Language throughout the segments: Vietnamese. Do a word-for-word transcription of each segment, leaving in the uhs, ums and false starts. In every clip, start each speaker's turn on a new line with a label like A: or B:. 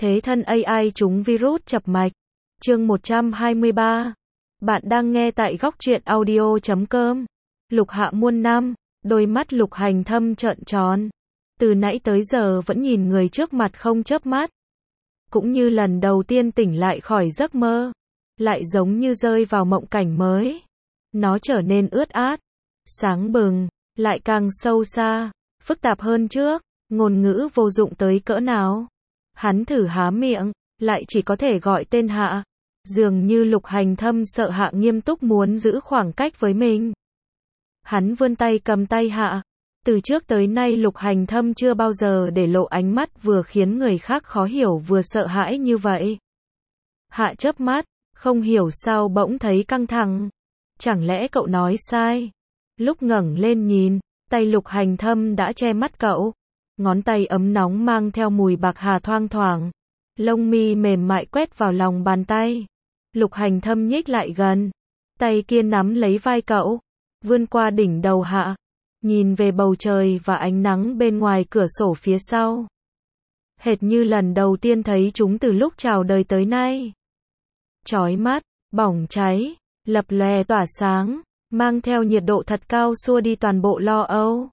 A: Thế thân a i trúng virus chập mạch. Chương một trăm hai mươi ba. Bạn đang nghe tại góc truyện audio chấm com. Lục Hạ muôn năm, đôi mắt Lục Hành Thâm trợn tròn. Từ nãy tới giờ vẫn nhìn người trước mặt không chớp mắt. Cũng như lần đầu tiên tỉnh lại khỏi giấc mơ. Lại giống như rơi vào mộng cảnh mới. Nó trở nên ướt át, sáng bừng, lại càng sâu xa, phức tạp hơn trước, ngôn ngữ vô dụng tới cỡ nào. Hắn thử há miệng, lại chỉ có thể gọi tên Hạ. Dường như Lục Hành Thâm sợ Hạ nghiêm túc muốn giữ khoảng cách với mình. Hắn vươn tay cầm tay Hạ. Từ trước tới nay Lục Hành Thâm chưa bao giờ để lộ ánh mắt vừa khiến người khác khó hiểu vừa sợ hãi như vậy. Hạ chớp mắt, không hiểu sao bỗng thấy căng thẳng. Chẳng lẽ cậu nói sai? Lúc ngẩng lên nhìn, tay Lục Hành Thâm đã che mắt cậu. Ngón tay ấm nóng mang theo mùi bạc hà thoang thoảng. Lông mi mềm mại quét vào lòng bàn tay. Lục Hành Thâm nhích lại gần. Tay kia nắm lấy vai cậu. Vươn qua đỉnh đầu Hạ. Nhìn về bầu trời và ánh nắng bên ngoài cửa sổ phía sau. Hệt như lần đầu tiên thấy chúng từ lúc chào đời tới nay. Chói mắt, bỏng cháy, lập lòe tỏa sáng, mang theo nhiệt độ thật cao xua đi toàn bộ lo âu.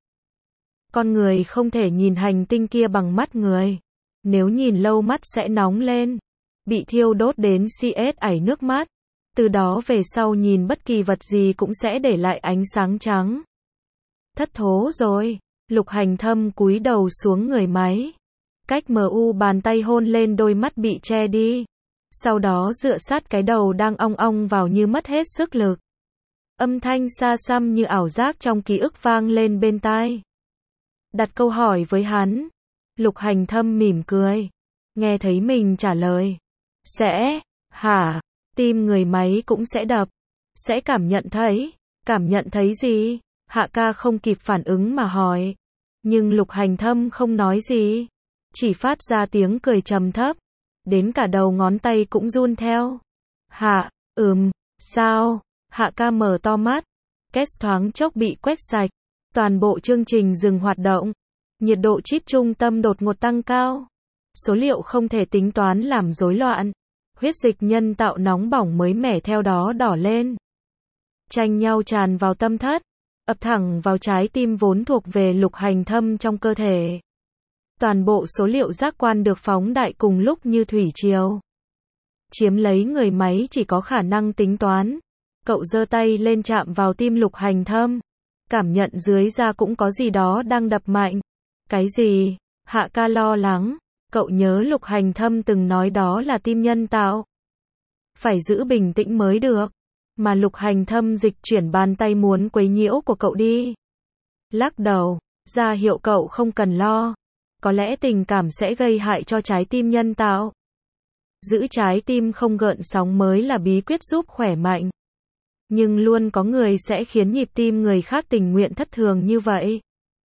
A: Con người không thể nhìn hành tinh kia bằng mắt người. Nếu nhìn lâu mắt sẽ nóng lên, bị thiêu đốt đến xê ét ảy nước mắt. Từ đó về sau nhìn bất kỳ vật gì cũng sẽ để lại ánh sáng trắng. Thất thố rồi, Lục Hành Thâm cúi đầu xuống người máy. Cách mờ u bàn tay hôn lên đôi mắt bị che đi. Sau đó dựa sát cái đầu đang ong ong vào như mất hết sức lực. Âm thanh xa xăm như ảo giác trong ký ức vang lên bên tai. Đặt câu hỏi với hắn. Lục Hành Thâm mỉm cười. Nghe thấy mình trả lời. Sẽ, hả, tim người máy cũng sẽ đập. Sẽ cảm nhận thấy. Cảm nhận thấy gì? Hạ ca không kịp phản ứng mà hỏi. Nhưng Lục Hành Thâm không nói gì. Chỉ phát ra tiếng cười trầm thấp. Đến cả đầu ngón tay cũng run theo. Hạ, ừm, sao? Hạ ca mở to mắt. Két thoáng chốc bị quét sạch. Toàn bộ chương trình dừng hoạt động. Nhiệt độ chip trung tâm đột ngột tăng cao. Số liệu không thể tính toán làm rối loạn. Huyết dịch nhân tạo nóng bỏng mới mẻ theo đó đỏ lên. Tranh nhau tràn vào tâm thất. Ập thẳng vào trái tim vốn thuộc về Lục Hành Thâm trong cơ thể. Toàn bộ số liệu giác quan được phóng đại cùng lúc như thủy triều. Chiếm lấy người máy chỉ có khả năng tính toán. Cậu giơ tay lên chạm vào tim Lục Hành Thâm. Cảm nhận dưới da cũng có gì đó đang đập mạnh. Cái gì? Hạ ca lo lắng. Cậu nhớ Lục Hành Thâm từng nói đó là tim nhân tạo. Phải giữ bình tĩnh mới được. Mà Lục Hành Thâm dịch chuyển bàn tay muốn quấy nhiễu của cậu đi. Lắc đầu, ra hiệu cậu không cần lo. Có lẽ tình cảm sẽ gây hại cho trái tim nhân tạo. Giữ trái tim không gợn sóng mới là bí quyết giúp khỏe mạnh. Nhưng luôn có người sẽ khiến nhịp tim người khác tình nguyện thất thường như vậy.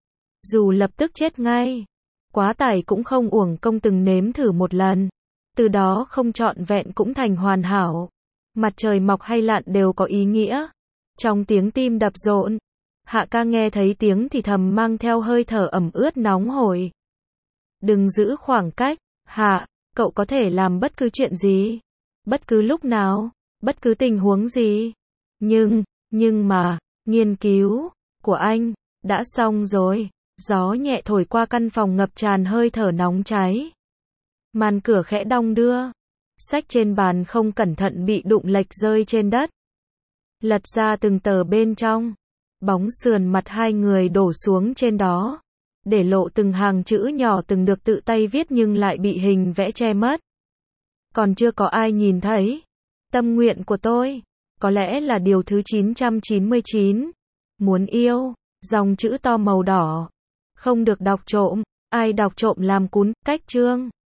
A: Dù lập tức chết ngay, quá tải cũng không uổng công từng nếm thử một lần. Từ đó không trọn vẹn cũng thành hoàn hảo. Mặt trời mọc hay lặn đều có ý nghĩa. Trong tiếng tim đập rộn, Hạ ca nghe thấy tiếng thì thầm mang theo hơi thở ẩm ướt nóng hổi. Đừng giữ khoảng cách, Hạ, cậu có thể làm bất cứ chuyện gì. Bất cứ lúc nào, bất cứ tình huống gì. Nhưng, nhưng mà, nghiên cứu của anh đã xong rồi. Gió nhẹ thổi qua căn phòng ngập tràn hơi thở nóng cháy. Màn cửa khẽ đong đưa. Sách trên bàn không cẩn thận bị đụng lệch rơi trên đất. Lật ra từng tờ bên trong. Bóng sườn mặt hai người đổ xuống trên đó. Để lộ từng hàng chữ nhỏ từng được tự tay viết nhưng lại bị hình vẽ che mất. Còn chưa có ai nhìn thấy. Tâm nguyện của tôi. Có lẽ là điều thứ chín trăm chín mươi chín. Muốn yêu. Dòng chữ to màu đỏ. Không được đọc trộm. Ai đọc trộm làm cún. Cách chương.